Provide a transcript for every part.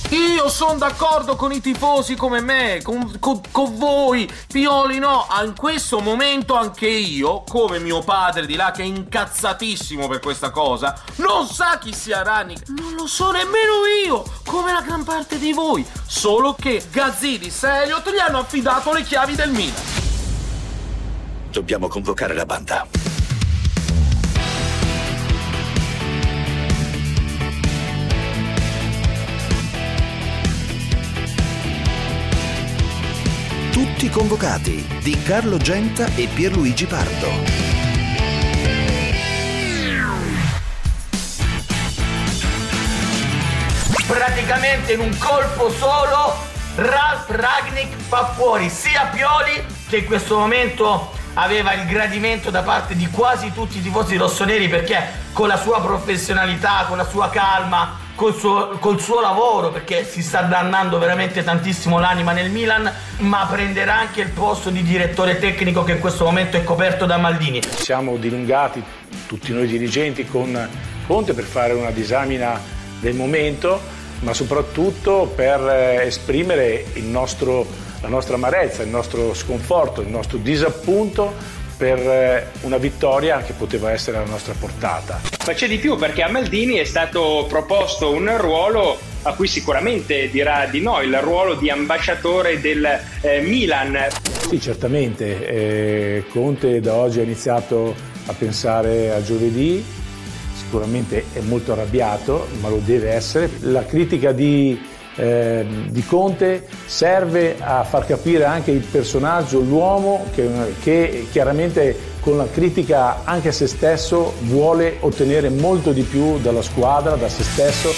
Io sono d'accordo con i tifosi come me, con voi, Pioli no. In questo momento anche io, come mio padre di là che è incazzatissimo per questa cosa, non sa chi sia Rangnick, non lo so nemmeno io, come la gran parte di voi, solo che Gazzidis e Elliott gli hanno affidato le chiavi del Milan. Dobbiamo convocare la banda. Tutti convocati di Carlo Genta e Pierluigi Pardo. Praticamente in un colpo solo Ralf Rangnick fa fuori sia Pioli, che in questo momento aveva il gradimento da parte di quasi tutti i tifosi rossoneri, perché con la sua professionalità, con la sua calma, col suo lavoro, perché si sta dannando veramente tantissimo l'anima nel Milan, ma prenderà anche il posto di direttore tecnico che in questo momento è coperto da Maldini. Siamo dilungati tutti noi dirigenti con Conte per fare una disamina del momento, ma soprattutto per esprimere la nostra amarezza, il nostro sconforto, il nostro disappunto per una vittoria che poteva essere alla nostra portata. Ma c'è di più, perché a Maldini è stato proposto un ruolo a cui sicuramente dirà di no, il ruolo di ambasciatore del Milan. Sì, certamente. Conte da oggi ha iniziato a pensare a giovedì, sicuramente è molto arrabbiato, ma lo deve essere. La critica di Conte serve a far capire anche il personaggio, l'uomo che chiaramente con la critica anche a se stesso vuole ottenere molto di più dalla squadra, da se stesso.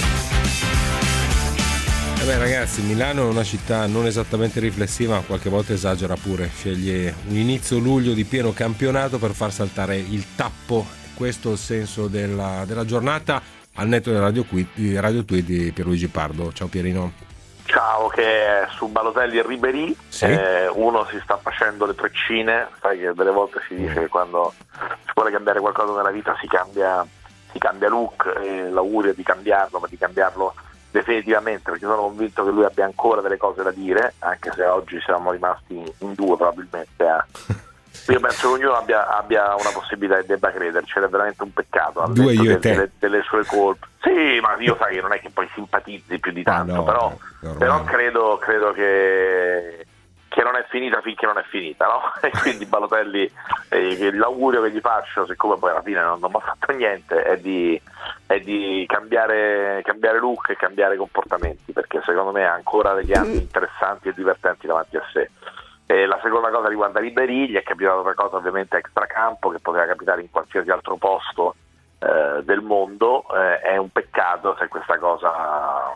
Ragazzi, Milano è una città non esattamente riflessiva, ma qualche volta esagera pure, sceglie un inizio luglio di pieno campionato per far saltare il tappo. Questo è il senso della giornata. Al netto del radio tweet di Pierluigi Pardo. Ciao Pierino. Ciao, che su Balotelli e Ribéry, sì? Uno si sta facendo le treccine, sai che delle volte si dice che quando si vuole cambiare qualcosa nella vita si cambia look, e l'augurio è di cambiarlo, ma di cambiarlo definitivamente, perché sono convinto che lui abbia ancora delle cose da dire, anche se oggi siamo rimasti in due probabilmente io penso che ognuno abbia una possibilità e debba crederci, è veramente un peccato due io e te. Delle sue colpe. Sì, ma io sai che non è che poi simpatizzi più di tanto, però credo che non è finita finché non è finita, no? E quindi Balotelli, l'augurio che gli faccio, siccome poi alla fine non mi ha fatto niente, è di cambiare look e cambiare comportamenti, perché secondo me ha ancora degli anni interessanti e divertenti davanti a sé. La seconda cosa riguarda Ribéry, gli è capitata una cosa ovviamente extracampo che poteva capitare in qualsiasi altro posto del mondo, è un peccato se questa cosa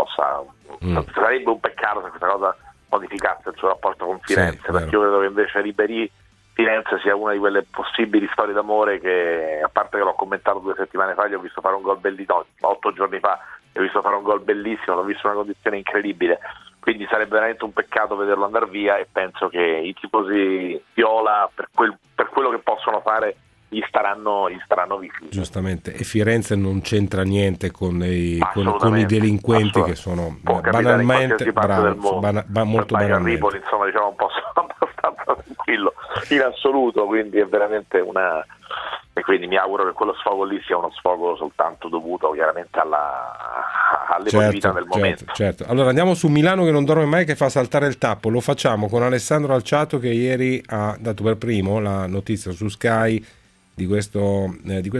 sarebbe un peccato se questa cosa modificasse il suo rapporto con Firenze, sì, perché io credo che invece Ribéry Firenze sia una di quelle possibili storie d'amore che, a parte che l'ho commentato 2 settimane fa, gli ho visto fare un gol bellissimo, 8 giorni fa gli ho visto fare un gol bellissimo, l'ho visto in una condizione incredibile. Quindi sarebbe veramente un peccato vederlo andare via, e penso che i tifosi viola per quello che possono fare gli staranno vicini. Giustamente, e Firenze non c'entra niente con i delinquenti che sono banalmente molto banalmente. A Ripoli, insomma, diciamo un po' abbastanza tranquillo in assoluto, quindi è veramente e quindi mi auguro che quello sfogo lì sia uno sfogo soltanto dovuto chiaramente all'emotività del momento. Certo. Allora andiamo su Milano che non dorme mai, che fa saltare il tappo. Lo facciamo con Alessandro Alciato, che ieri ha dato per primo la notizia su Sky di questo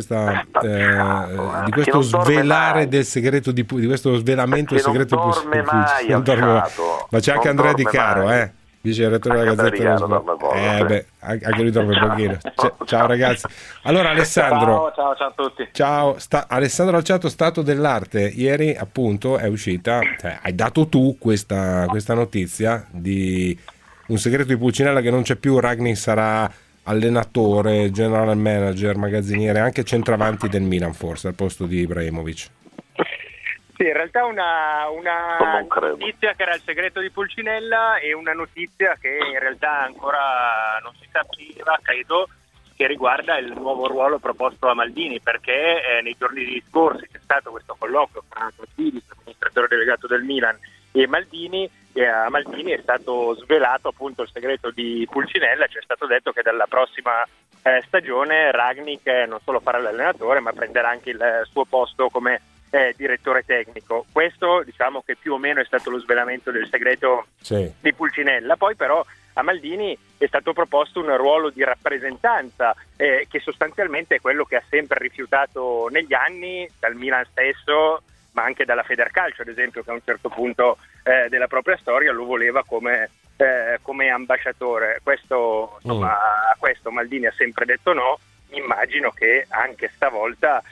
svelare del segreto di questo svelamento del segreto di Pucci. Ma c'è anche Andrea Di Caro, dice il rettore della Gazzetta dello Sport. Anche lui dorme pochino. Ciao ragazzi. Allora Alessandro, ciao a tutti. Ciao, Alessandro Alciato, stato dell'arte. Ieri appunto è uscita, hai dato tu questa notizia di un segreto di Pulcinella, che non c'è più. Rangnick sarà allenatore, general manager, magazziniere, anche centravanti del Milan, forse al posto di Ibrahimovic. Sì, in realtà una notizia che era il segreto di Pulcinella, e una notizia che in realtà ancora non si sapeva, credo, che riguarda il nuovo ruolo proposto a Maldini, perché nei giorni scorsi c'è stato questo colloquio fra Gazzidis, il ministro amministratore delegato del Milan, e Maldini, e a Maldini è stato svelato appunto il segreto di Pulcinella. Ci è stato detto che dalla prossima stagione Rangnick non solo farà l'allenatore, ma prenderà anche il suo posto come direttore tecnico. Questo diciamo che più o meno è stato lo svelamento del segreto di Pulcinella. Poi però a Maldini è stato proposto un ruolo di rappresentanza che sostanzialmente è quello che ha sempre rifiutato negli anni, dal Milan stesso, ma anche dalla Federcalcio ad esempio, che a un certo punto della propria storia lo voleva come ambasciatore. Questo, insomma, a questo Maldini ha sempre detto no. Immagino che anche stavolta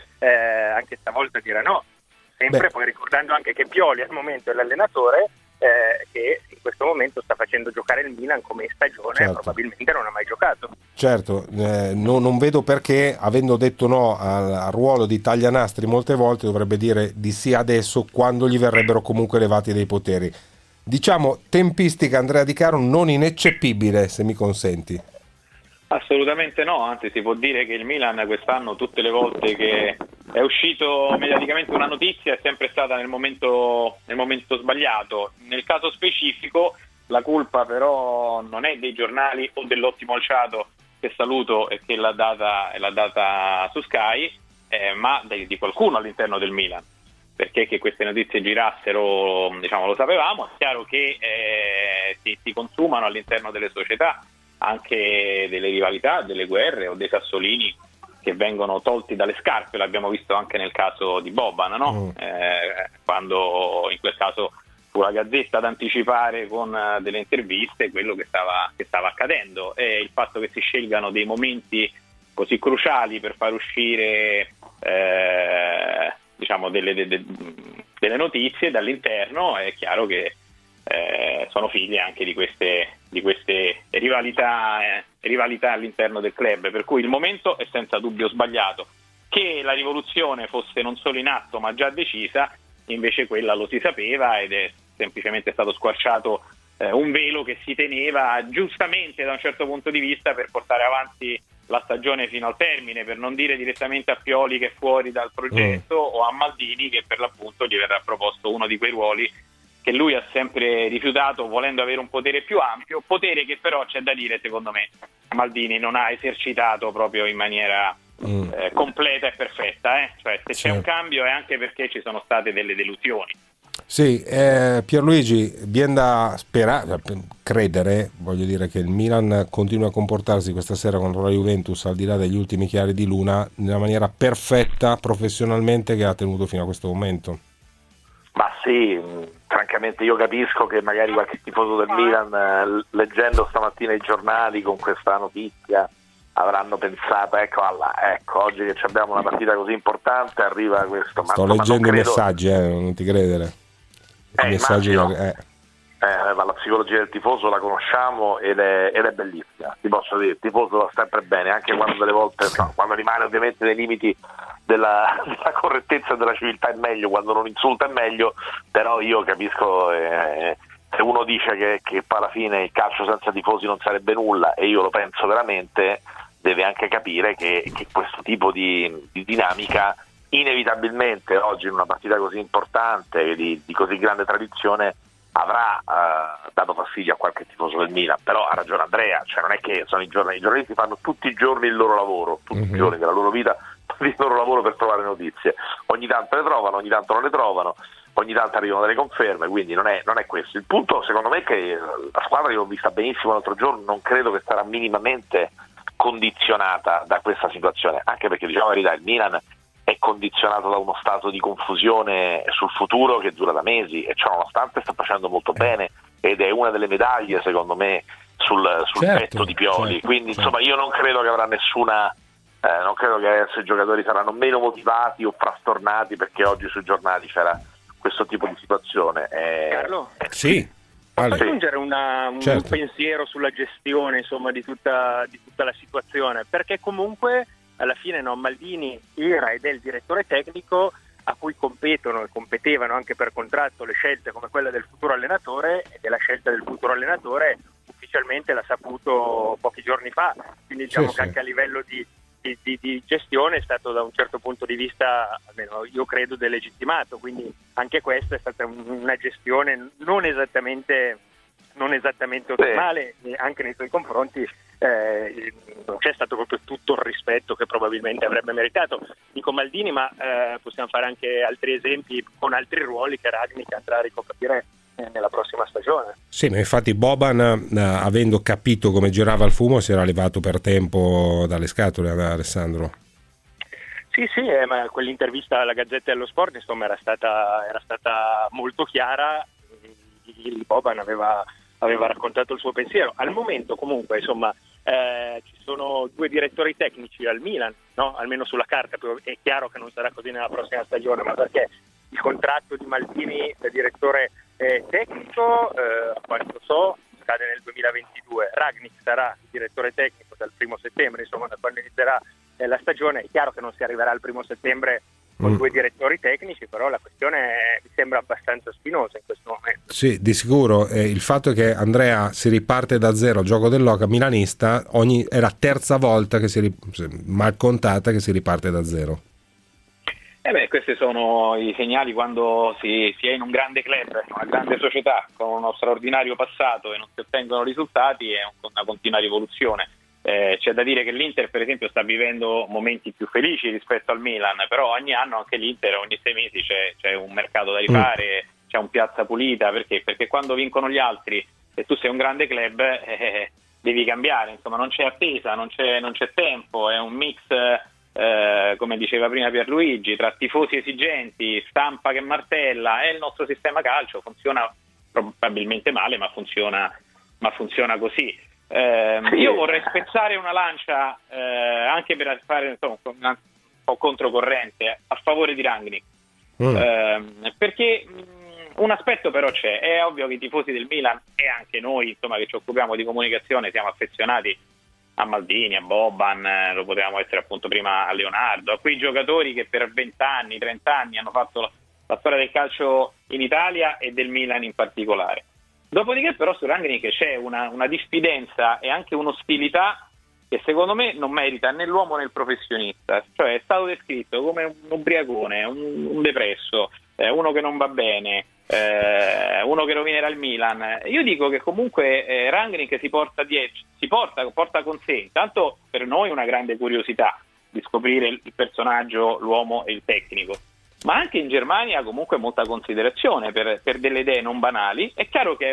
dirà no, sempre. Poi ricordando anche che Pioli al momento è l'allenatore che in questo momento sta facendo giocare il Milan come in stagione, probabilmente non ha mai giocato. Certo, non vedo perché, avendo detto no al ruolo di taglianastri molte volte, dovrebbe dire di sì adesso, quando gli verrebbero comunque levati dei poteri. Diciamo tempistica, Andrea Di Caro, non ineccepibile, se mi consenti. Assolutamente no, anzi si può dire che il Milan quest'anno, tutte le volte che è uscito mediaticamente una notizia, è sempre stata nel momento sbagliato. Nel caso specifico la colpa però non è dei giornali o dell'Ottimo Alciato, che saluto e che l'ha data su Sky, ma di qualcuno all'interno del Milan, perché che queste notizie girassero, diciamo, lo sapevamo. È chiaro che si consumano all'interno delle società anche delle rivalità, delle guerre o dei sassolini che vengono tolti dalle scarpe. L'abbiamo visto anche nel caso di Boban, no? Quando in quel caso fu la Gazzetta ad anticipare con delle interviste quello che stava accadendo, e il fatto che si scelgano dei momenti così cruciali per far uscire diciamo delle notizie dall'interno, è chiaro che sono figlie anche di queste rivalità all'interno del club, per cui il momento è senza dubbio sbagliato. Che la rivoluzione fosse non solo in atto ma già decisa, invece quella lo si sapeva, ed è semplicemente stato squarciato un velo che si teneva giustamente da un certo punto di vista per portare avanti la stagione fino al termine, per non dire direttamente a Pioli che è fuori dal progetto, o a Maldini che per l'appunto gli verrà proposto uno di quei ruoli che lui ha sempre rifiutato, volendo avere un potere più ampio, potere che però, c'è da dire, secondo me Maldini non ha esercitato proprio in maniera completa e perfetta, cioè se c'è un cambio è anche perché ci sono state delle delusioni. Sì, Pierluigi, viene da credere, voglio dire, che il Milan continua a comportarsi questa sera contro la Juventus, al di là degli ultimi chiari di luna, nella maniera perfetta professionalmente che ha tenuto fino a questo momento. Ma sì, francamente io capisco che magari qualche tifoso del Milan, leggendo stamattina i giornali con questa notizia, avranno pensato ecco oggi che abbiamo una partita così importante arriva questo. Sto leggendo i messaggi, non ti credere. I messaggi, ma la psicologia del tifoso la conosciamo ed è bellissima. Ti posso dire, il tifoso va sempre bene, anche quando delle volte quando rimane ovviamente nei limiti della correttezza e della civiltà è meglio, quando non insulta è meglio, però io capisco se uno dice che poi alla fine il calcio senza tifosi non sarebbe nulla, e io lo penso veramente, deve anche capire che questo tipo di dinamica inevitabilmente oggi in una partita così importante, di così grande tradizione, avrà dato fastidio a qualche tifoso del Milan. Però ha ragione Andrea, cioè non è che sono i giornalisti fanno tutti i giorni il loro lavoro, tutti i giorni della loro vita il loro lavoro per trovare notizie, ogni tanto le trovano, ogni tanto non le trovano, ogni tanto arrivano delle conferme, quindi non è questo il punto. Secondo me che la squadra, io l'ho vista benissimo l'altro giorno, non credo che sarà minimamente condizionata da questa situazione, anche perché, diciamo la verità, il Milan è condizionato da uno stato di confusione sul futuro che dura da mesi, e ciò nonostante sta facendo molto bene ed è una delle medaglie secondo me sul petto di Pioli, quindi insomma io non credo che avrà nessuna non credo che adesso i giocatori saranno meno motivati o frastornati perché oggi sui giornali c'era questo tipo di situazione. Carlo? Sì. Posso aggiungere un pensiero sulla gestione, insomma, di tutta la situazione, perché comunque alla fine Maldini era ed è il direttore tecnico a cui competono e competevano anche per contratto le scelte come quella del futuro allenatore, e della scelta del futuro allenatore ufficialmente l'ha saputo pochi giorni fa, quindi diciamo che anche a livello di di gestione è stato da un certo punto di vista, almeno io credo, delegittimato, quindi anche questa è stata una gestione non esattamente ottimale, anche nei suoi confronti non c'è stato proprio tutto il rispetto che probabilmente avrebbe meritato. Dico Maldini, ma possiamo fare anche altri esempi con altri ruoli che Rangnick andrà a ricoprire nella prossima stagione. Sì, ma infatti Boban, avendo capito come girava il fumo, si era levato per tempo dalle scatole, Alessandro. Sì, ma quell'intervista alla Gazzetta dello Sport, insomma, era stata molto chiara. Boban aveva raccontato il suo pensiero. Al momento, comunque, insomma, ci sono 2 direttori tecnici al Milan, no? Almeno sulla carta. È chiaro che non sarà così nella prossima stagione, ma perché il contratto di Maldini da direttore tecnico, a quanto so, scade nel 2022. Rangnick sarà il direttore tecnico dal 1 settembre, insomma, da quando inizierà la stagione. È chiaro che non si arriverà al 1 settembre con 2 direttori tecnici, però la questione mi sembra abbastanza spinosa in questo momento. Sì, di sicuro. Il fatto che Andrea si riparte da zero al gioco dell'Oca milanista, è la terza volta che mal contata che si riparte da zero. Questi sono i segnali quando si è in un grande club, una grande società con uno straordinario passato e non si ottengono risultati, è una continua rivoluzione. C'è da dire che l'Inter, per esempio, sta vivendo momenti più felici rispetto al Milan, però ogni anno anche l'Inter, ogni 6 mesi c'è un mercato da rifare, c'è un piazza pulita, perché quando vincono gli altri e tu sei un grande club devi cambiare, insomma non c'è attesa, non c'è tempo, è un mix, come diceva prima Pierluigi, tra tifosi esigenti, stampa che martella, e il nostro sistema calcio funziona probabilmente male, ma funziona così. Io vorrei spezzare una lancia anche per fare un po' controcorrente a favore di Rangnick, perché un aspetto però c'è. È ovvio che i tifosi del Milan e anche noi, insomma, che ci occupiamo di comunicazione, siamo affezionati a Maldini, a Boban, lo potevamo essere appunto prima a Leonardo, a quei giocatori che per 20 anni, 30 anni hanno fatto la storia del calcio in Italia e del Milan in particolare. Dopodiché però su Rangnick c'è una diffidenza e anche un'ostilità che secondo me non merita né l'uomo né il professionista. Cioè è stato descritto come un ubriacone, un depresso, uno che non va bene, uno che rovinerà il Milan. Io dico che comunque Rangnick porta con sé, intanto per noi una grande curiosità di scoprire il personaggio, l'uomo e il tecnico, ma anche in Germania comunque molta considerazione per delle idee non banali. È chiaro che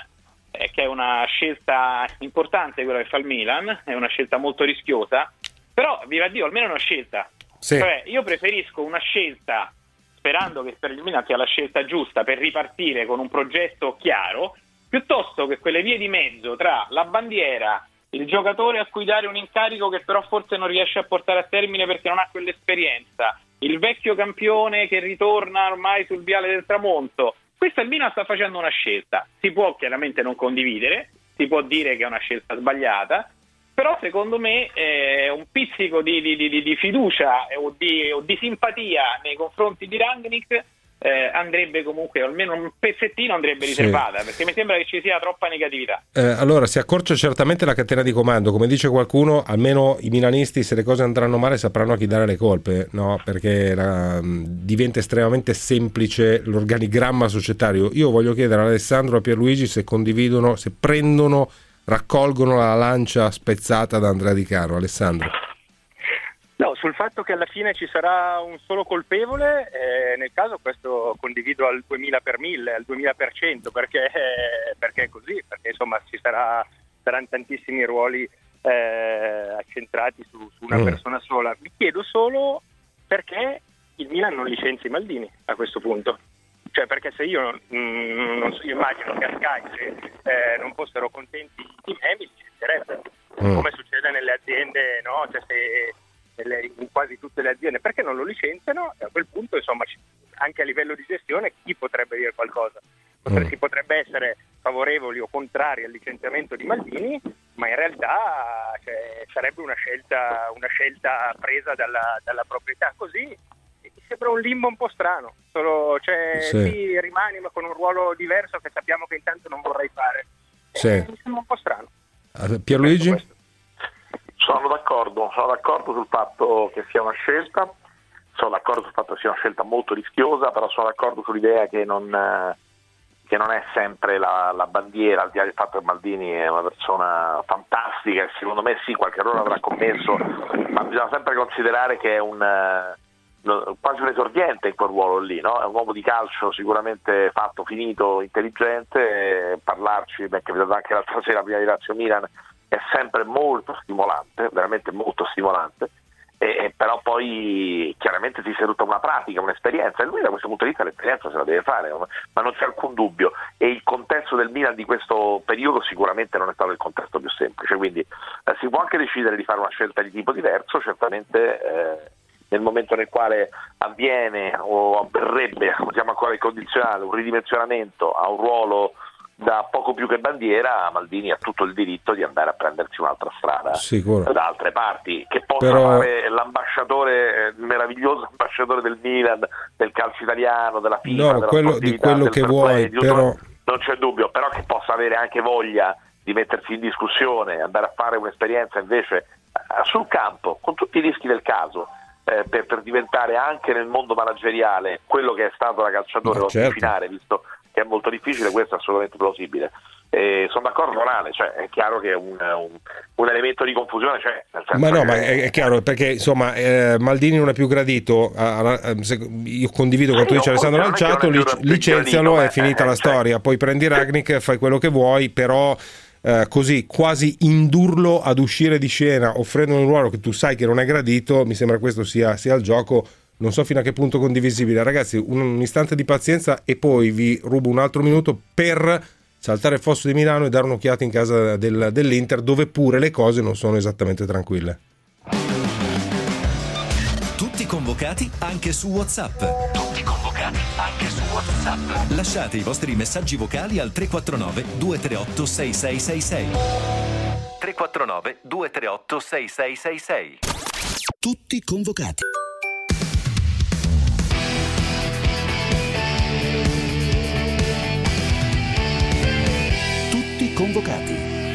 è una scelta importante quella che fa il Milan, è una scelta molto rischiosa, però viva Dio, almeno è una scelta. Sì. Cioè, io preferisco una scelta, sperando che per il Milan sia la scelta giusta per ripartire con un progetto chiaro, piuttosto che quelle vie di mezzo tra la bandiera, il giocatore a cui dare un incarico che però forse non riesce a portare a termine perché non ha quell'esperienza, il vecchio campione che ritorna ormai sul viale del tramonto. Questa il Milan sta facendo una scelta, si può chiaramente non condividere, si può dire che è una scelta sbagliata, però secondo me un pizzico di fiducia o di simpatia nei confronti di Rangnick andrebbe comunque, almeno un pezzettino andrebbe riservata, perché mi sembra che ci sia troppa negatività. Allora si accorcia certamente la catena di comando, come dice qualcuno, almeno i milanisti, se le cose andranno male, sapranno a chi dare le colpe, no? Perché diventa estremamente semplice l'organigramma societario. Io voglio chiedere a Alessandro e a Pierluigi se condividono, se raccolgono la lancia spezzata da Andrea Di Caro. Alessandro. No, sul fatto che alla fine ci sarà un solo colpevole, nel caso questo condivido al 2000 per 1000, al 2000%, perché è così, perché insomma saranno tantissimi ruoli accentrati su una persona sola. Mi chiedo solo perché il Milan non licenzi Maldini a questo punto. Cioè, perché se io io immagino che a Sky se non fossero contenti di me mi licenzierebbero, come succede nelle aziende, no? Cioè, in quasi tutte le aziende, perché non lo licenziano? E a quel punto, insomma, anche a livello di gestione chi potrebbe dire qualcosa? Si potrebbe essere favorevoli o contrari al licenziamento di Maldini, ma in realtà sarebbe una scelta presa dalla proprietà. Così mi sembra un limbo un po' strano, sì, rimani ma con un ruolo diverso che sappiamo che intanto non vorrei fare. Sì. Mi sembra un po' strano. Pierluigi? Sono d'accordo sul fatto che sia una scelta, sono d'accordo sul fatto che sia una scelta molto rischiosa, però sono d'accordo sull'idea che non è sempre la bandiera, al di là del fatto che Maldini è una persona fantastica e secondo me sì, qualche errore avrà commesso, ma bisogna sempre considerare che è quasi un esordiente in quel ruolo lì, no? È un uomo di calcio sicuramente fatto, finito, intelligente, parlarci, mi è capitato anche l'altra sera prima di Lazio Milan, è sempre molto stimolante, veramente molto stimolante, però poi chiaramente si sia tutta una pratica, un'esperienza, e lui da questo punto di vista l'esperienza se la deve fare, ma non c'è alcun dubbio, e il contesto del Milan di questo periodo sicuramente non è stato il contesto più semplice, quindi si può anche decidere di fare una scelta di tipo diverso, certamente nel momento nel quale avviene o avverrebbe, usiamo ancora il condizionale, un ridimensionamento a un ruolo da poco più che bandiera, Maldini ha tutto il diritto di andare a prendersi un'altra strada da altre parti, che possa fare l'ambasciatore, il meraviglioso ambasciatore del Milan, del calcio italiano, della FIFA, della di quello che vuoi, però non c'è dubbio, però che possa avere anche voglia di mettersi in discussione, andare a fare un'esperienza invece sul campo, con tutti i rischi del caso, per diventare anche nel mondo manageriale quello che è stato da calciatore finale, visto che è molto difficile, questo è assolutamente plausibile. Sono d'accordo con Ale, cioè è chiaro che un elemento di confusione c'è. Ma è chiaro, perché insomma Maldini non è più gradito, io condivido quanto dice Alessandro Lanciato, licenzialo, è finita la storia, poi prendi Rangnick, fai quello che vuoi, però così quasi indurlo ad uscire di scena offrendo un ruolo che tu sai che non è gradito, mi sembra questo sia il gioco. Non so fino a che punto condivisibile. Ragazzi, un istante di pazienza e poi vi rubo un altro minuto per saltare il fosso di Milano e dare un'occhiata in casa dell'Inter, dove pure le cose non sono esattamente tranquille. Tutti convocati anche su WhatsApp. Lasciate i vostri messaggi vocali al 349 238 6666. 349 238 6666. Tutti convocati. Convocati.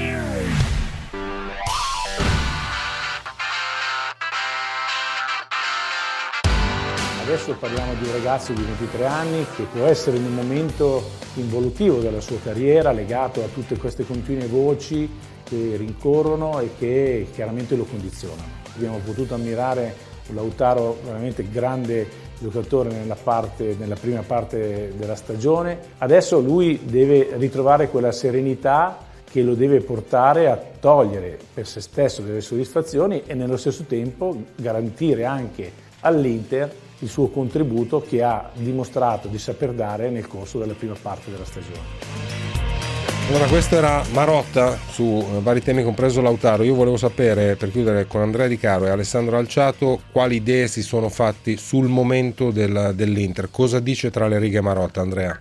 Adesso parliamo di un ragazzo di 23 anni che può essere in un momento involutivo della sua carriera, legato a tutte queste continue voci che rincorrono e che chiaramente lo condizionano. Abbiamo potuto ammirare un Lautaro veramente grande giocatore nella prima parte della stagione. Adesso lui deve ritrovare quella serenità che lo deve portare a togliere per se stesso delle soddisfazioni e nello stesso tempo garantire anche all'Inter il suo contributo che ha dimostrato di saper dare nel corso della prima parte della stagione. Allora, questo era Marotta su vari temi, compreso Lautaro. Io volevo sapere, per chiudere con Andrea Di Caro e Alessandro Alciato, quali idee si sono fatti sul momento dell'Inter. Cosa dice tra le righe Marotta, Andrea?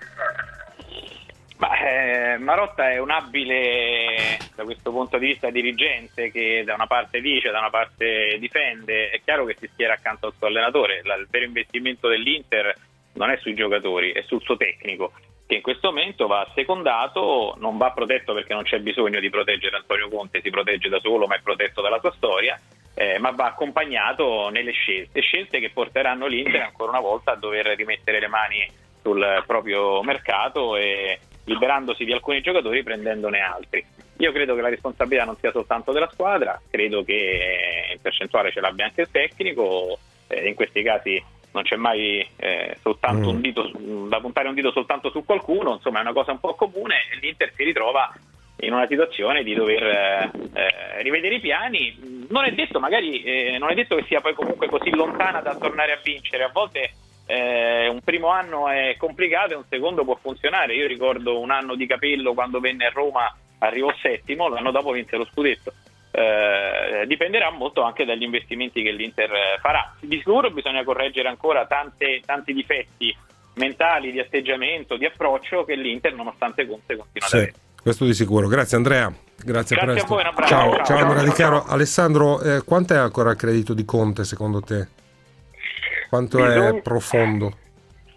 Marotta è un abile, da questo punto di vista, dirigente che da una parte dice, da una parte difende. È chiaro che si schiera accanto al suo allenatore. Il vero investimento dell'Inter non è sui giocatori, è sul suo tecnico, che in questo momento va secondato, non va protetto perché non c'è bisogno di proteggere Antonio Conte, si protegge da solo ma è protetto dalla sua storia, ma va accompagnato nelle scelte che porteranno l'Inter ancora una volta a dover rimettere le mani sul proprio mercato e liberandosi di alcuni giocatori prendendone altri. Io credo che la responsabilità non sia soltanto della squadra, credo che in percentuale ce l'abbia anche il tecnico, in questi casi non c'è mai soltanto un dito da puntare un dito soltanto su qualcuno, insomma è una cosa un po' comune e l'Inter si ritrova in una situazione di dover rivedere i piani. Non è detto, magari non è detto che sia poi comunque così lontana da tornare a vincere. A volte un primo anno è complicato e un secondo può funzionare. Io ricordo un anno di Capello quando venne a Roma, arrivò settimo, l'anno dopo vinse lo scudetto. Dipenderà molto anche dagli investimenti che l'Inter farà. Di sicuro bisogna correggere ancora tanti difetti mentali, di atteggiamento, di approccio che l'Inter nonostante Conte continua ad avere. Questo di sicuro. Grazie Andrea, grazie a presto. voi, un abbraccio. Ciao Andrea Di Caro. Alessandro, quanto è ancora il credito di Conte secondo te? Quanto è profondo?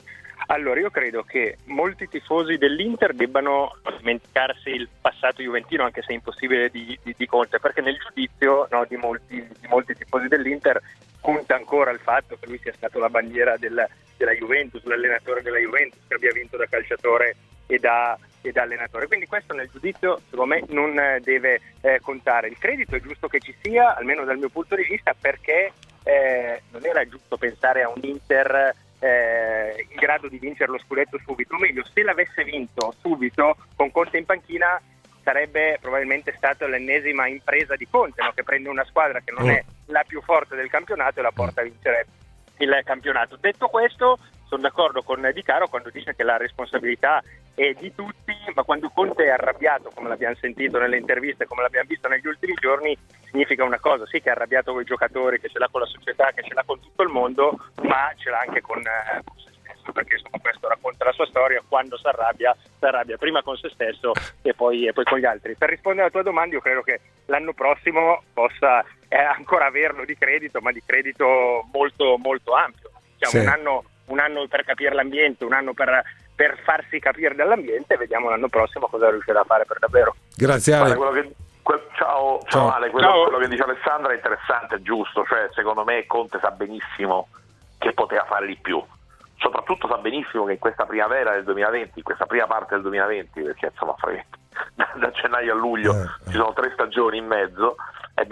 Allora, io credo che molti tifosi dell'Inter debbano dimenticarsi il passato juventino, anche se è impossibile di Conte, perché nel giudizio, no, di molti tifosi dell'Inter conta ancora il fatto che lui sia stato la bandiera della Juventus, l'allenatore della Juventus, che abbia vinto da calciatore e da allenatore. Quindi questo nel giudizio, secondo me, non deve contare. Il credito è giusto che ci sia, almeno dal mio punto di vista, perché non era giusto pensare a un Inter in grado di vincere lo scudetto subito, o meglio, se l'avesse vinto subito con Conte in panchina sarebbe probabilmente stata l'ennesima impresa di Conte, no? Che prende una squadra che non è la più forte del campionato e la porta a vincere il campionato. Detto questo, sono d'accordo con Di Caro quando dice che la responsabilità è di tutti, ma quando Conte è arrabbiato, come l'abbiamo sentito nelle interviste, come l'abbiamo visto negli ultimi giorni, significa una cosa: sì, che è arrabbiato con i giocatori, che ce l'ha con la società, che ce l'ha con tutto il mondo, ma ce l'ha anche con se stesso, perché insomma questo racconta la sua storia. Quando si arrabbia prima con se stesso e poi con gli altri. Per rispondere alla tua domanda, io credo che l'anno prossimo possa ancora averlo di credito, ma di credito molto molto ampio. Diciamo, sì. Un anno per capire l'ambiente, un anno per farsi capire dall'ambiente, vediamo l'anno prossimo cosa riuscirà a fare per davvero. Grazie Ale. Ciao Ale, quello che dice Alessandra è interessante, è giusto, cioè secondo me Conte sa benissimo che poteva fare di più, soprattutto sa benissimo che in questa primavera del 2020, in questa prima parte del 2020, perché insomma da gennaio a luglio ci sono 3 stagioni in mezzo, e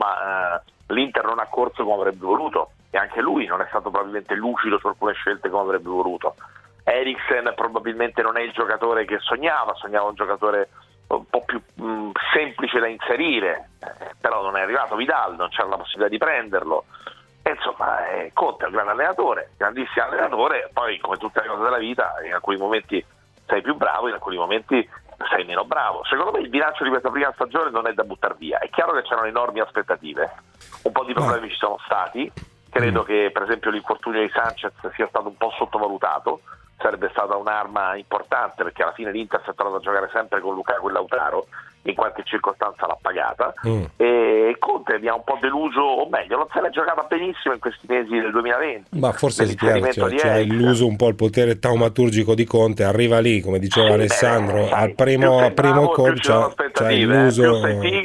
l'Inter non ha corso come avrebbe voluto e anche lui non è stato probabilmente lucido su alcune scelte come avrebbe voluto. Eriksen probabilmente non è il giocatore che sognava un giocatore un po' più semplice da inserire, però non è arrivato Vidal, non c'era la possibilità di prenderlo. E insomma, Conte è un grande allenatore, grandissimo allenatore, poi come tutte le cose della vita, in alcuni momenti sei più bravo, in alcuni momenti sei meno bravo. Secondo me il bilancio di questa prima stagione non è da buttare via. È chiaro che c'erano enormi aspettative, un po' di problemi ci sono stati. Credo che per esempio l'infortunio di Sanchez sia stato un po' sottovalutato, sarebbe stata un'arma importante perché alla fine l'Inter si è trovato a giocare sempre con Lukaku e Lautaro, in qualche circostanza l'ha pagata e Conte mi ha un po' deluso, o meglio non se l'è giocata benissimo in questi mesi del 2020, ma forse c'è illuso un po' il potere taumaturgico di Conte, arriva lì come diceva Alessandro al primo colpo, c'è illuso,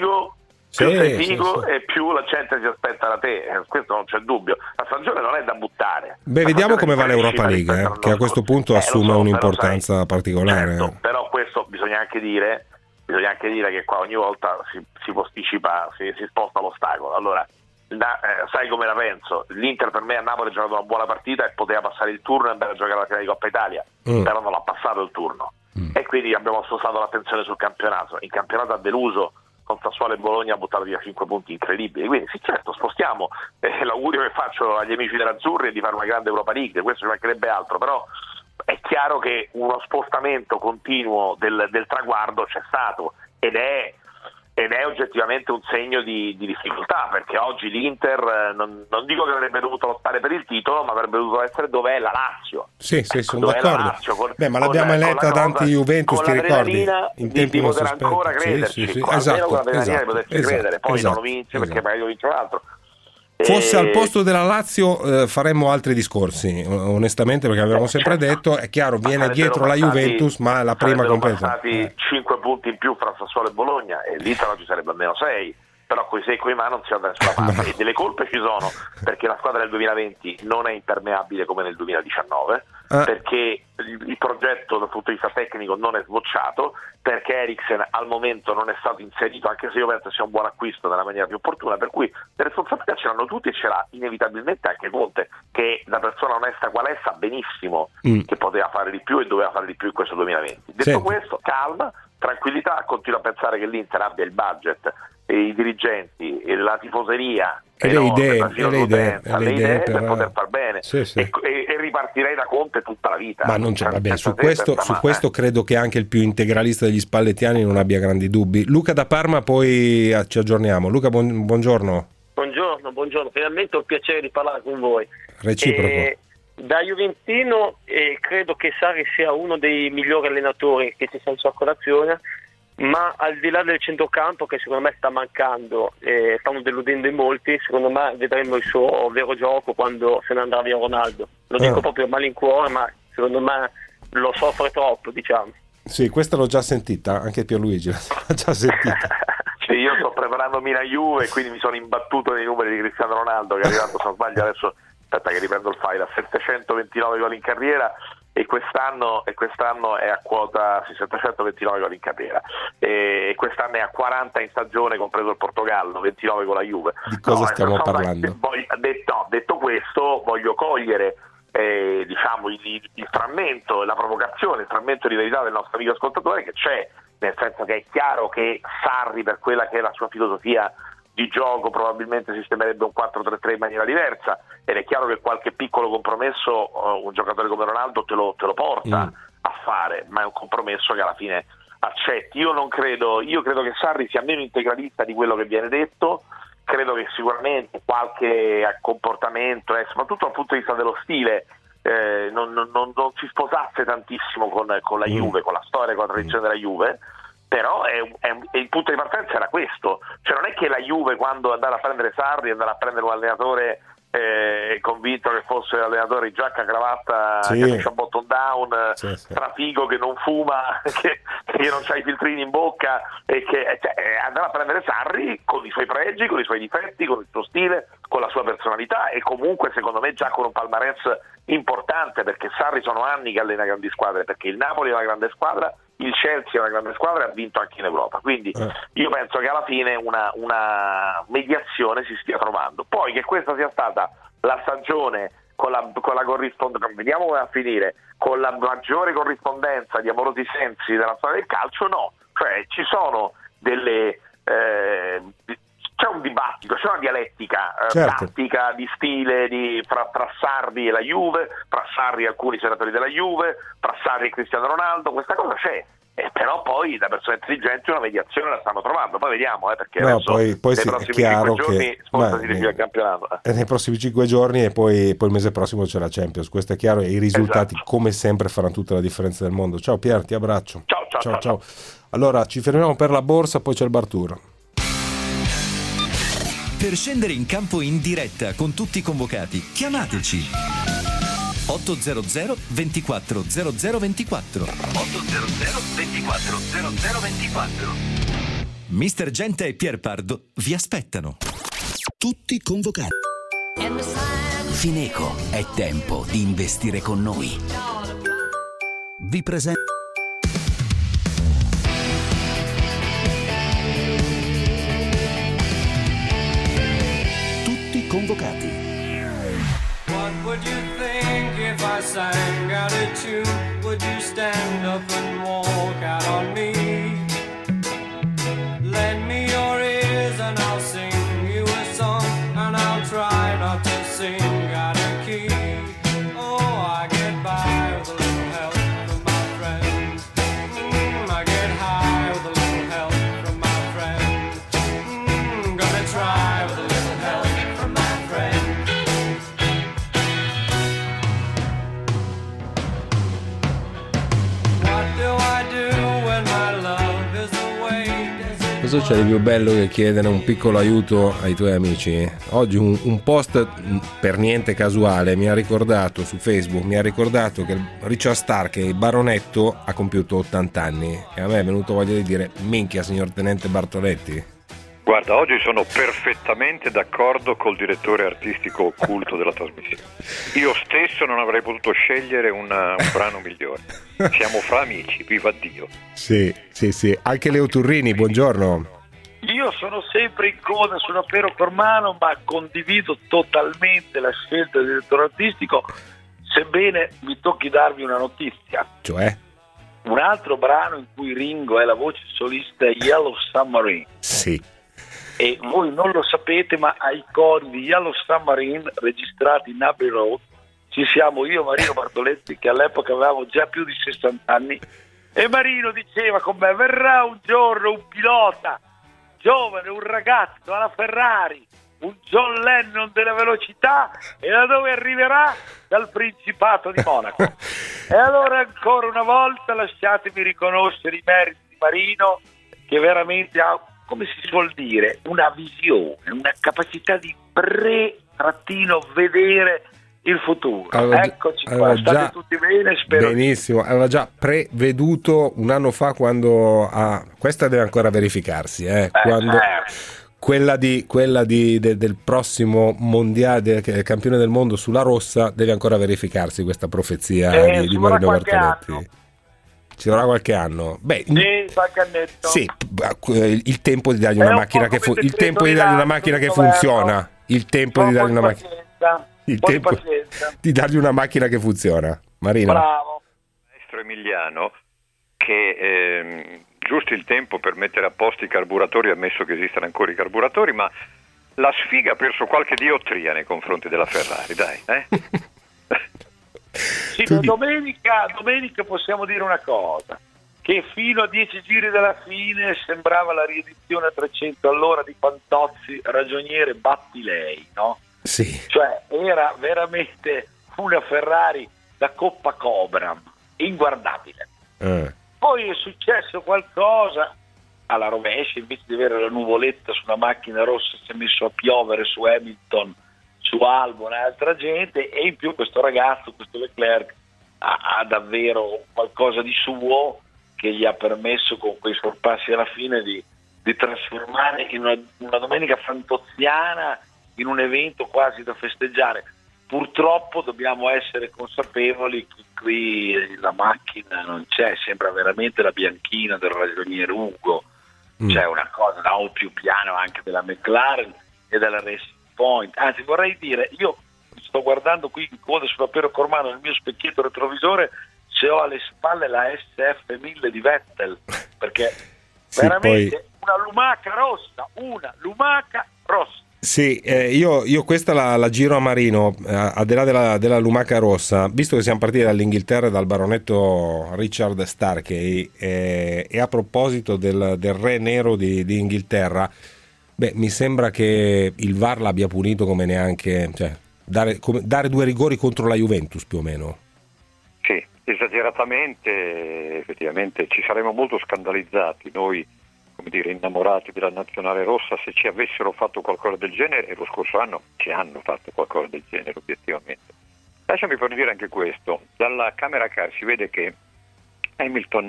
più sei figo e più la gente si aspetta da te, questo non c'è dubbio. La stagione non è da buttare. Vediamo come va l'Europa League, che a questo punto assume un'importanza particolare. Certo, però questo bisogna anche dire che qua ogni volta si posticipa, si sposta l'ostacolo. Allora, sai come la penso? L'Inter per me a Napoli ha giocato una buona partita e poteva passare il turno e andare a giocare la finale di Coppa Italia, però non l'ha passato il turno. E quindi abbiamo spostato l'attenzione sul campionato. Il campionato ha deluso, con Sassuolo e Bologna ha buttato via 5 punti incredibili, quindi sì, certo, spostiamo. L'augurio che faccio agli amici dell'Azzurri è di fare una grande Europa League, questo ci mancherebbe altro, però è chiaro che uno spostamento continuo del traguardo c'è stato ed è oggettivamente un segno di difficoltà, perché oggi l'Inter non dico che avrebbe dovuto lottare per il titolo, ma avrebbe dovuto essere dove è la Lazio. Sì, sono d'accordo. Ma l'abbiamo eletta ad anti-Juventus, ti ricordi? In tempi di poter ancora crederci, esatto, con la pedalina di poterci credere, poi non lo vince perché magari lo vince un altro. Fosse al posto della Lazio faremmo altri discorsi, onestamente, perché avevamo sempre detto, è chiaro, viene dietro la Juventus, ma la prima completa. Sarebbero passati 5 punti in più fra Sassuolo e Bologna e l'Inter oggi sarebbe almeno 6, però coi 6 coi ma non si va da nessuna parte e delle colpe ci sono, perché la squadra del 2020 non è impermeabile come nel 2019, perché il progetto dal punto di vista tecnico non è sbocciato, perché Eriksen al momento non è stato inserito, anche se io penso sia un buon acquisto nella maniera più opportuna, per cui le responsabilità ce l'hanno tutti e ce l'ha inevitabilmente anche Conte, che da persona onesta qual è sa benissimo che poteva fare di più e doveva fare di più in questo 2020. Detto questo, calma, tranquillità, continuo a pensare che l'Inter abbia il budget e i dirigenti e la tifoseria e le idee per poter far bene e ripartirei da Conte tutta la vita. Ma non c'è, su questo credo che anche il più integralista degli spallettiani non abbia grandi dubbi. Luca da Parma, poi ci aggiorniamo. Luca, buongiorno. Buongiorno, finalmente ho il piacere di parlare con voi. Reciproco. Da juventino credo che Sarri sia uno dei migliori allenatori che ci sia in circolazione, ma al di là del centrocampo, che secondo me sta mancando, stanno deludendo in molti, secondo me vedremo il suo vero gioco quando se ne andrà via Ronaldo. Lo dico proprio a malincuore, ma secondo me lo soffre troppo, diciamo. Sì, questa l'ho già sentita, anche Pierluigi l'ha già sentita. Sì, io sto preparando Milan-Juve e quindi mi sono imbattuto nei numeri di Cristiano Ronaldo, che è arrivato, se non sbaglio adesso, aspetta che riprendo il file, a 729 gol in carriera, e quest'anno è a quota 729 gol in carriera, e quest'anno è a 40 in stagione, compreso il Portogallo, 29 con la Juve. Di cosa stiamo parlando? Detto questo, voglio cogliere diciamo il frammento, la provocazione, il frammento di verità del nostro amico ascoltatore, che c'è, nel senso che è chiaro che Sarri, per quella che è la sua filosofia di gioco, probabilmente sistemerebbe un 4-3-3 in maniera diversa, ed è chiaro che qualche piccolo compromesso un giocatore come Ronaldo te lo porta a fare, ma è un compromesso che alla fine accetti. Io credo che Sarri sia meno integralista di quello che viene detto. Credo che sicuramente qualche comportamento, soprattutto dal punto di vista dello stile, non si sposasse tantissimo con la Juve, con la storia, con la tradizione della Juve, però il punto di partenza era questo, cioè non è che la Juve, quando andava a prendere Sarri, andava a prendere un allenatore convinto che fosse l'allenatore di giacca, cravatta, camicia bottom down, strafigo, che non fuma, che non c'ha i filtrini in bocca, e che andava a prendere Sarri con i suoi pregi, con i suoi difetti, con il suo stile, con la sua personalità, e comunque secondo me già con un palmarès importante, perché Sarri sono anni che allena grandi squadre, perché il Napoli è una grande squadra, il Chelsea è una grande squadra e ha vinto anche in Europa, quindi io penso che alla fine una mediazione si stia trovando. Poi che questa sia stata la stagione con la corrispondenza, vediamo come va a finire, con la maggiore corrispondenza di amorosi sensi della storia del calcio, no, cioè ci sono c'è un dibattito, c'è una dialettica tattica, di stile, fra Sarri e la Juve, fra Sarri e alcuni senatori della Juve, fra Sarri e Cristiano Ronaldo, questa cosa c'è. Però poi da persone intelligenti una mediazione la stanno trovando, poi vediamo, perché adesso nei prossimi 5 giorni si define il campionato. Nei prossimi 5 giorni e poi il mese prossimo c'è la Champions, questo è chiaro, e i risultati come sempre faranno tutta la differenza del mondo. Ciao Pier, ti abbraccio. Ciao. Allora ci fermiamo per la borsa, poi c'è il bar tour. Per scendere in campo in diretta con tutti i convocati, chiamateci 800 24 0024 800 24 0024. Mister Gente e Pier Pardo vi aspettano. Tutti convocati. Fineco, è tempo di investire con noi. Vi presento tutti convocati. What would you think if I sang out a tune? Would you stand up and walk out on me? Lend me your ears and I'll sing you a song, and I'll try not to sing out of key. Oh, I get by with a little help from my friends. I get high with a little help from my friends. Gonna try with a little help from my friends. What do I do when my love is away? Cosa c'è di più bello che chiedere un piccolo aiuto ai tuoi amici? Oggi un post per niente casuale mi ha ricordato su Facebook, mi ha ricordato che Richard Stark, il baronetto, ha compiuto 80 anni, e a me è venuto voglia di dire: minchia, signor tenente Bartoletti. Guarda, oggi sono perfettamente d'accordo col direttore artistico occulto della trasmissione. Io stesso non avrei potuto scegliere un brano migliore. Siamo fra amici, viva Dio. Sì. Anche Leo Turrini, buongiorno. Io sono sempre in coda sulla Piero Cormano, ma condivido totalmente la scelta del direttore artistico, sebbene mi tocchi darvi una notizia. Cioè? Un altro brano in cui Ringo è la voce solista è Yellow Submarine. Sì. E voi non lo sapete, ma ai cori di Yellow Submarine registrati in Abbey Road ci siamo io e Marino Bartoletti, che all'epoca avevamo già più di 60 anni, e Marino diceva con me: verrà un giorno un pilota giovane, un ragazzo alla Ferrari, un John Lennon della velocità, e da dove arriverà? Dal Principato di Monaco. E allora ancora una volta lasciatemi riconoscere i meriti di Marino, che veramente ha, come si suol dire, una visione, una capacità di vedere il futuro. Aveva Eccoci qua, state tutti bene, spero. Benissimo, aveva già preveduto un anno fa quando questa deve ancora verificarsi, quando quella del prossimo mondiale campione del mondo sulla rossa deve ancora verificarsi, questa profezia di Marino Bertoletti. Ci vorrà qualche anno. Beh, qualche annetto. Sì, il tempo di dargli una macchina che funziona. Il tempo di dargli una macchina che funziona. Il tempo di dargli una macchina. Il tempo di dargli una macchina che funziona. Marino. Bravo. Maestro Emiliano, che giusto il tempo per mettere a posto i carburatori, ammesso che esistano ancora i carburatori, ma la sfiga ha perso qualche diottria nei confronti della Ferrari, dai. Sì, domenica possiamo dire una cosa, che fino a 10 giri dalla fine sembrava la riedizione a 300 all'ora di Fantozzi, ragioniere batti lei, no? Sì. Cioè era veramente una Ferrari da Coppa Cobra, inguardabile. Poi è successo qualcosa alla rovescia, invece di avere la nuvoletta su una macchina rossa si è messo a piovere su Hamilton, su Albon e altra gente, e in più questo ragazzo, questo Leclerc, ha davvero qualcosa di suo che gli ha permesso con quei sorpassi alla fine di trasformare in una domenica fantoziana in un evento quasi da festeggiare. Purtroppo dobbiamo essere consapevoli che qui la macchina non c'è, sembra veramente la bianchina del ragioniere Ugo, c'è una cosa da un più piano anche della McLaren e della Racing Point. Anzi, vorrei dire, io sto guardando qui in coda sulla Piero Cormano nel mio specchietto retrovisore se ho alle spalle la SF1000 di Vettel, perché veramente una lumaca rossa. Sì, io questa la giro a Marino, al di là della lumaca rossa, visto che siamo partiti dall'Inghilterra e dal baronetto Richard Starkey, e a proposito del re nero di Inghilterra, mi sembra che il VAR l'abbia punito come neanche, cioè dare 2 rigori contro la Juventus più o meno. Sì, esageratamente, effettivamente ci saremmo molto scandalizzati noi, come dire, innamorati della nazionale rossa, se ci avessero fatto qualcosa del genere, e lo scorso anno ci hanno fatto qualcosa del genere obiettivamente. Lasciami poi dire anche questo, dalla camera car si vede che Hamilton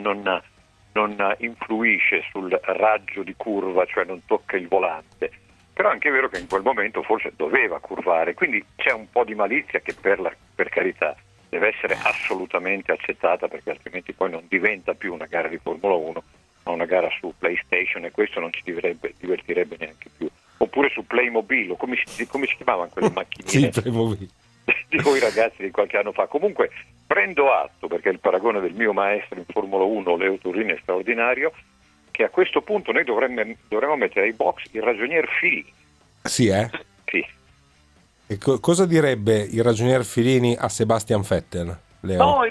non influisce sul raggio di curva, cioè non tocca il volante, però è anche vero che in quel momento forse doveva curvare, quindi c'è un po' di malizia che per carità deve essere assolutamente accettata, perché altrimenti poi non diventa più una gara di Formula 1 ma una gara su PlayStation, e questo non ci divertirebbe neanche più. Oppure su Playmobil, come si chiamavano quelle macchinine di voi ragazzi di qualche anno fa. Comunque prendo atto, perché il paragone del mio maestro in Formula 1 Leo Turini è straordinario, che a questo punto noi dovremmo mettere ai box il ragionier Filini. Sì, Sì. E cosa direbbe il ragionier Filini a Sebastian Vettel, Leo? No,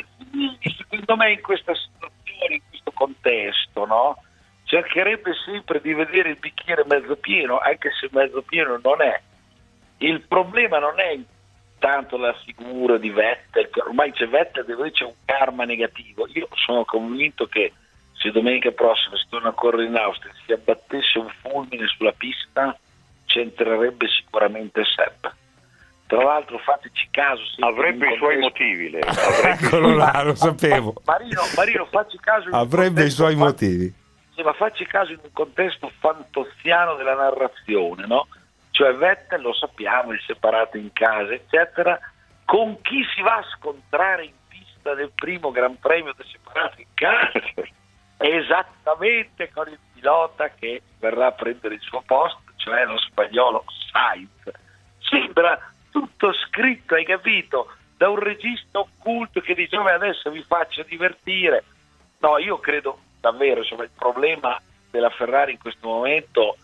secondo me in questa situazione, in questo contesto, no? Cercherebbe sempre di vedere il bicchiere mezzo pieno, anche se mezzo pieno non è. Il problema non è tanto la figura di Vettel, che ormai c'è Vettel, dove c'è un karma negativo. Io sono convinto che se domenica prossima si torna a correre in Austria, si abbattesse un fulmine sulla pista, c'entrerebbe sicuramente Sepp. Tra l'altro fateci caso, avrebbe i suoi motivi, eccolo là, lo sapevo. Marino, facci caso, avrebbe i suoi motivi. Sì, ma facci caso in un contesto fantoziano della narrazione, no? Cioè Vettel, lo sappiamo, il separato in casa, eccetera, con chi si va a scontrare in pista del primo Gran Premio del separato in casa? Esattamente con il pilota che verrà a prendere il suo posto, cioè lo spagnolo Sainz. Sembra tutto scritto, hai capito, da un regista occulto che dice adesso vi faccio divertire. No, io credo davvero, insomma, il problema della Ferrari in questo momento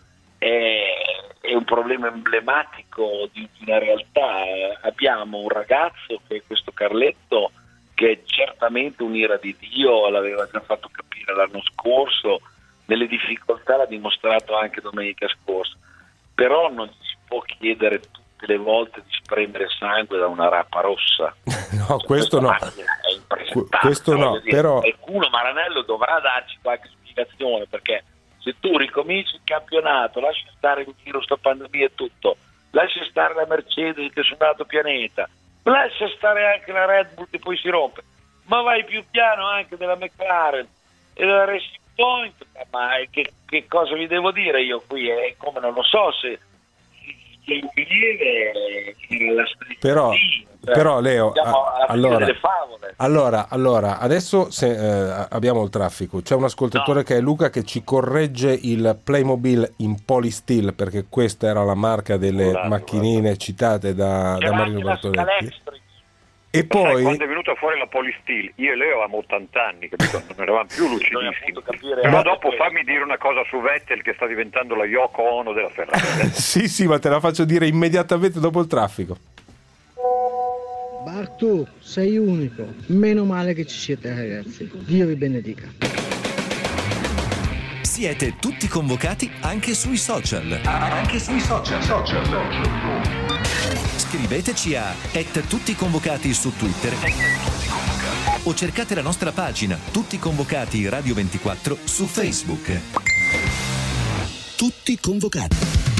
è un problema emblematico di una realtà. Abbiamo un ragazzo che è questo Carletto, che è certamente un'ira di Dio, l'aveva già fatto capire l'anno scorso, nelle difficoltà l'ha dimostrato anche domenica scorsa, però non ci si può chiedere tutte le volte di spremere sangue da una rapa rossa. No, questo no. È impresentabile. Questo no, però qualcuno, Maranello, dovrà darci qualche spiegazione, perché se tu ricominci il campionato, lasci stare il virus, la pandemia e tutto, lasci stare la Mercedes che è su un altro pianeta, lascia stare anche la Red Bull che poi si rompe, ma vai più piano anche della McLaren e della Racing Point. Ma che cosa vi devo dire io qui? È come, non lo so se il rilievo la però Leo, allora adesso abbiamo il traffico. C'è un ascoltatore che è Luca che ci corregge il Playmobil in Polysteel, perché questa era la marca delle macchinine citate da Marino Bertoletti. E poi quando è venuta fuori la Polysteel, io e Leo avevamo 80 anni, capito? Non eravamo più lucidissimi. Ma dopo fammi dire una cosa su Vettel, che sta diventando la Yoko Ono della Ferrari. sì, ma te la faccio dire immediatamente dopo il traffico. Bartu, sei unico. Meno male che ci siete, ragazzi. Dio vi benedica. Siete tutti convocati anche sui social. Scriveteci a @tutticonvocati su Twitter o cercate la nostra pagina Tutti Convocati Radio 24 su Facebook. Tutti convocati.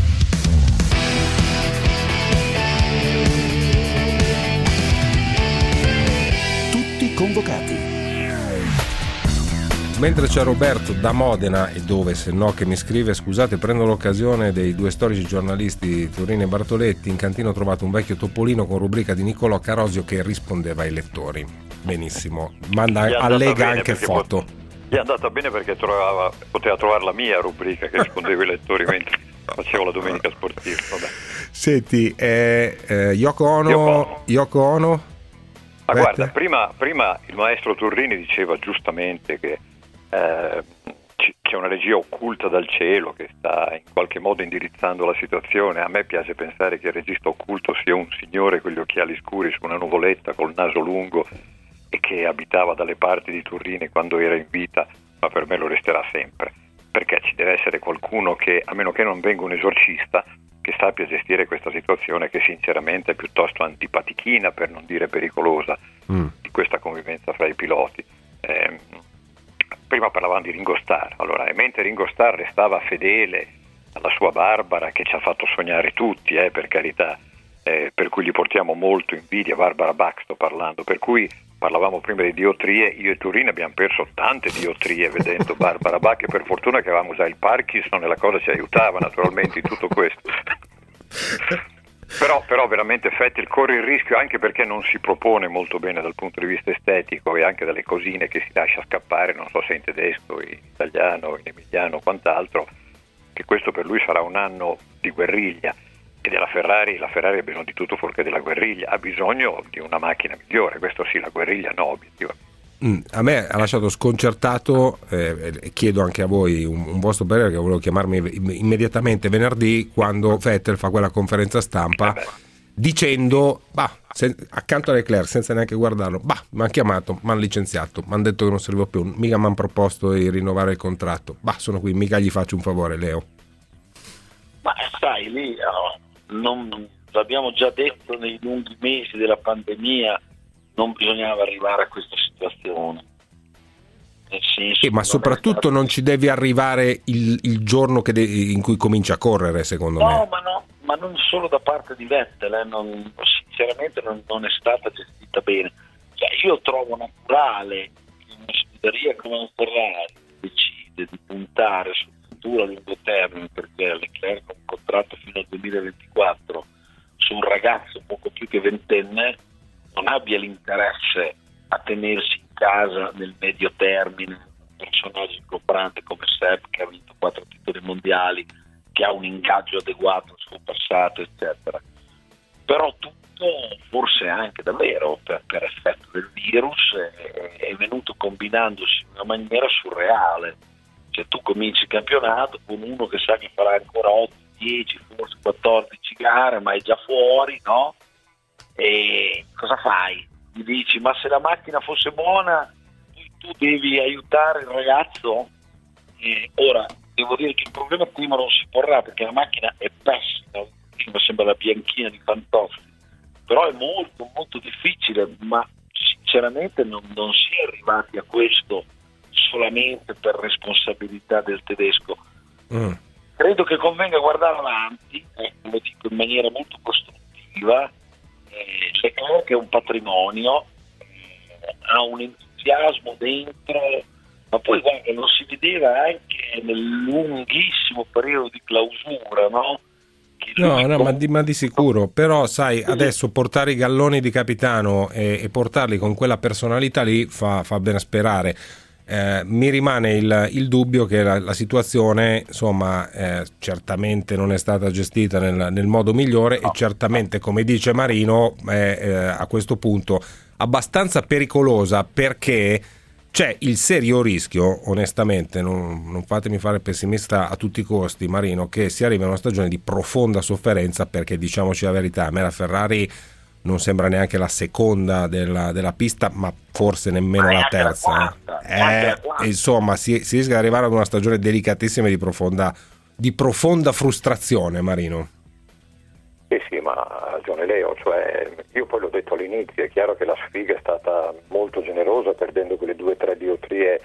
Tutti convocati. Mentre c'è Roberto da Modena, e dove se no che mi scrive: scusate, prendo l'occasione dei due storici giornalisti Turini e Bartoletti, in cantina ho trovato un vecchio topolino con rubrica di Niccolò Carosio che rispondeva ai lettori. Benissimo, allega anche foto. Gli è andata bene perché poteva trovare la mia rubrica che rispondeva ai lettori mentre facevo la domenica sportiva. Vabbè. Senti, Yoko Ono. Ma guarda, prima il maestro Turrini diceva giustamente che c'è una regia occulta dal cielo che sta in qualche modo indirizzando la situazione. A me piace pensare che il regista occulto sia un signore con gli occhiali scuri su una nuvoletta col naso lungo e che abitava dalle parti di Turrini quando era in vita, ma per me lo resterà sempre, perché ci deve essere qualcuno che, a meno che non venga un esorcista, che sappia gestire questa situazione che sinceramente è piuttosto antipatichina, per non dire pericolosa, di questa convivenza fra i piloti. Prima parlavamo di Ringo Starr, allora, e mentre Ringo Starr restava fedele alla sua Barbara, che ci ha fatto sognare tutti, per carità, per cui gli portiamo molto invidia, Barbara Bach sto parlando, per cui parlavamo prima di diottrie, io e Turini abbiamo perso tante diottrie vedendo Barbara Bach, e per fortuna che avevamo già il Parkinson e la cosa ci aiutava naturalmente in tutto questo. Però veramente Vettel corre il rischio, anche perché non si propone molto bene dal punto di vista estetico e anche dalle cosine che si lascia scappare, non so se in tedesco, in italiano, in emiliano o quant'altro, che questo per lui sarà un anno di guerriglia. E della Ferrari ha bisogno di tutto fuorché della guerriglia, ha bisogno di una macchina migliore, questo sì, la guerriglia no, obiettivamente. A me ha lasciato sconcertato, chiedo anche a voi un vostro parere, che volevo chiamarmi immediatamente venerdì quando Vettel fa quella conferenza stampa dicendo, accanto a Leclerc, senza neanche guardarlo, mi hanno chiamato, mi hanno licenziato, mi hanno detto che non servivo più, mica mi hanno proposto di rinnovare il contratto, sono qui, mica gli faccio un favore, Leo. Ma sai, lì l'abbiamo già detto nei lunghi mesi della pandemia, non bisognava arrivare a questa situazione. Nel senso, ma soprattutto non ci devi arrivare il giorno in cui comincia a correre, secondo me. Ma non solo da parte di Vettel, sinceramente non è stata gestita bene. Io trovo naturale che una scuderia come un Ferrari decide di puntare sul futuro a lungo termine, perché Leclerc ha un contratto fino al 2024 su un ragazzo poco più che ventenne, non abbia l'interesse a tenersi in casa nel medio termine un personaggio ingombrante come Sepp, che ha vinto 4 titoli mondiali, che ha un ingaggio adeguato al suo passato, eccetera. Però tutto, forse anche davvero per effetto del virus, è venuto combinandosi in una maniera surreale. Tu cominci il campionato con uno che sa che farà ancora 8, 10, forse 14 gare, ma è già fuori, no? E cosa fai? Gli dici, ma se la macchina fosse buona tu devi aiutare il ragazzo? Ora, devo dire che il problema prima non si porrà, perché la macchina è pessima, prima sembra la bianchina di Fantozzi, però è molto molto difficile, ma sinceramente non si è arrivati a questo solamente per responsabilità del tedesco. Credo che convenga guardare avanti, lo dico in maniera molto costruttiva, Leclerc è un patrimonio, ha un entusiasmo dentro, ma poi guarda, lo si vedeva anche nel lunghissimo periodo di clausura, no? Ma di sicuro, però sai, adesso portare i galloni di capitano e portarli con quella personalità lì fa ben sperare. Mi rimane il dubbio che la situazione, insomma, certamente non è stata gestita nel modo migliore e certamente, come dice Marino, è a questo punto abbastanza pericolosa, perché c'è il serio rischio, onestamente, non fatemi fare pessimista a tutti i costi, Marino, che si arrivi a una stagione di profonda sofferenza, perché diciamoci la verità, a me la Ferrari non sembra neanche la seconda della pista, ma forse nemmeno la terza. Insomma, si rischia di arrivare ad una stagione delicatissima e di profonda frustrazione, Marino. Sì, ma ha ragione Leo, cioè io poi l'ho detto all'inizio, è chiaro che la sfiga è stata molto generosa, perdendo quelle 2 o 3 diottrie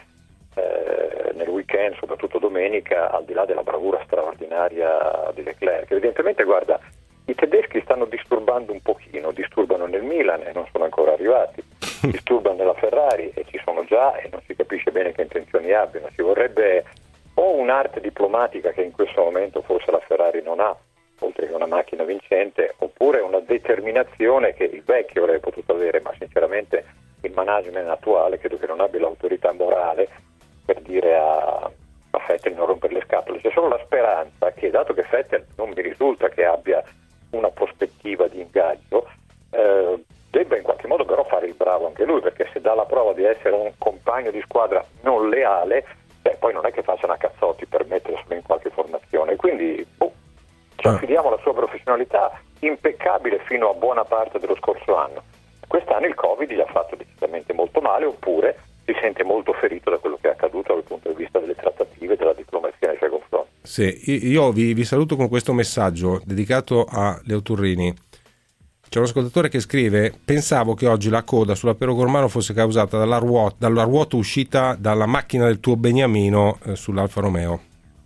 nel weekend, soprattutto domenica, al di là della bravura straordinaria di Leclerc. Evidentemente, guarda, i tedeschi stanno disturbando un pochino, disturbano nel Milan e non sono ancora arrivati, disturbano nella Ferrari e ci sono già e non si capisce bene che intenzioni abbiano. Ci vorrebbe o un'arte diplomatica che in questo momento forse la Ferrari non ha, oltre che una macchina vincente, oppure una determinazione che il vecchio avrebbe potuto avere, ma sinceramente il management attuale credo che non abbia l'autorità morale per dire a Vettel di non rompere le scatole. C'è solo la speranza che, dato che Vettel non mi risulta che abbia una prospettiva di ingaggio, debba in qualche modo però fare il bravo anche lui, perché se dà la prova di essere un compagno di squadra non leale, poi non è che faccia una cazzotti per metterselo in qualche formazione, quindi ci affidiamo alla sua professionalità impeccabile fino a buona parte dello scorso anno. Quest'anno il Covid gli ha fatto decisamente molto male, oppure si sente molto ferito da quello che è accaduto dal punto di vista delle trattative e della diplomazia nei suoi confronti. Sì, io vi saluto con questo messaggio dedicato a Leo Turrini. C'è un ascoltatore che scrive: pensavo che oggi la coda sulla Piero Gormano fosse causata dalla ruota uscita dalla macchina del tuo Beniamino sull'Alfa Romeo.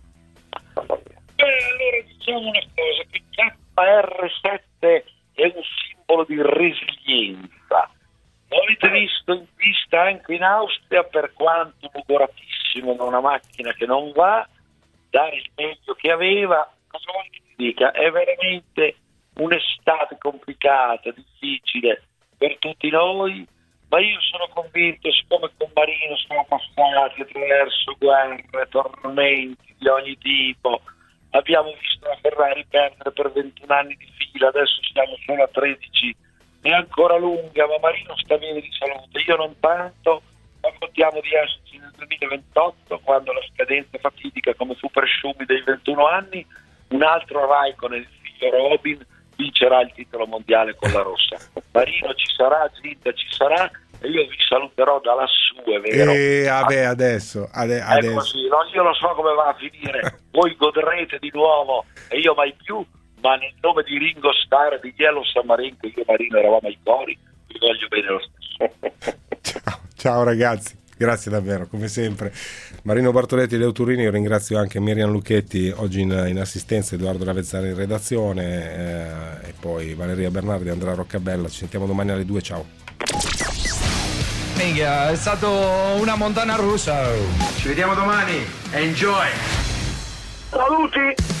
Allora diciamo una cosa, che KR7 è un simbolo di resilienza. L'avete visto in pista anche in Austria, per quanto logoratissimo da una macchina che non va, dare il meglio che aveva. Cosa vuoi che ti dica? È veramente un'estate complicata, difficile per tutti noi, ma io sono convinto, siccome con Marino siamo passati attraverso guerre, tormenti di ogni tipo, abbiamo visto la Ferrari perdere per 21 anni di fila, adesso siamo solo a 13, è ancora lunga, ma Marino sta bene di salute, io non tanto, ma contiamo di esserci nel 2028, quando la scadenza fatidica, come fu per Schumi dei 21 anni, un altro Raikkonen, il figlio Robin, vincerà il titolo mondiale con la rossa. Marino ci sarà, Zinta ci sarà, e io vi saluterò da lassù, è vero? Adesso. È così, io non so come va a finire, voi godrete di nuovo e io mai più, ma nel nome di Ringo Starr e di Yellow Submarine, che io e Marino eravamo ai cori, vi voglio bene lo stesso. Ciao ragazzi, grazie davvero, come sempre. Marino Bartoletti e Leo Turrini, io ringrazio anche Miriam Lucchetti oggi in assistenza, Edoardo Lavezzari in redazione e poi Valeria Bernardi e Andrea Roccabella. Ci sentiamo domani alle 2, ciao. Minchia, è stato una montagna russa. Ci vediamo domani, enjoy. Saluti.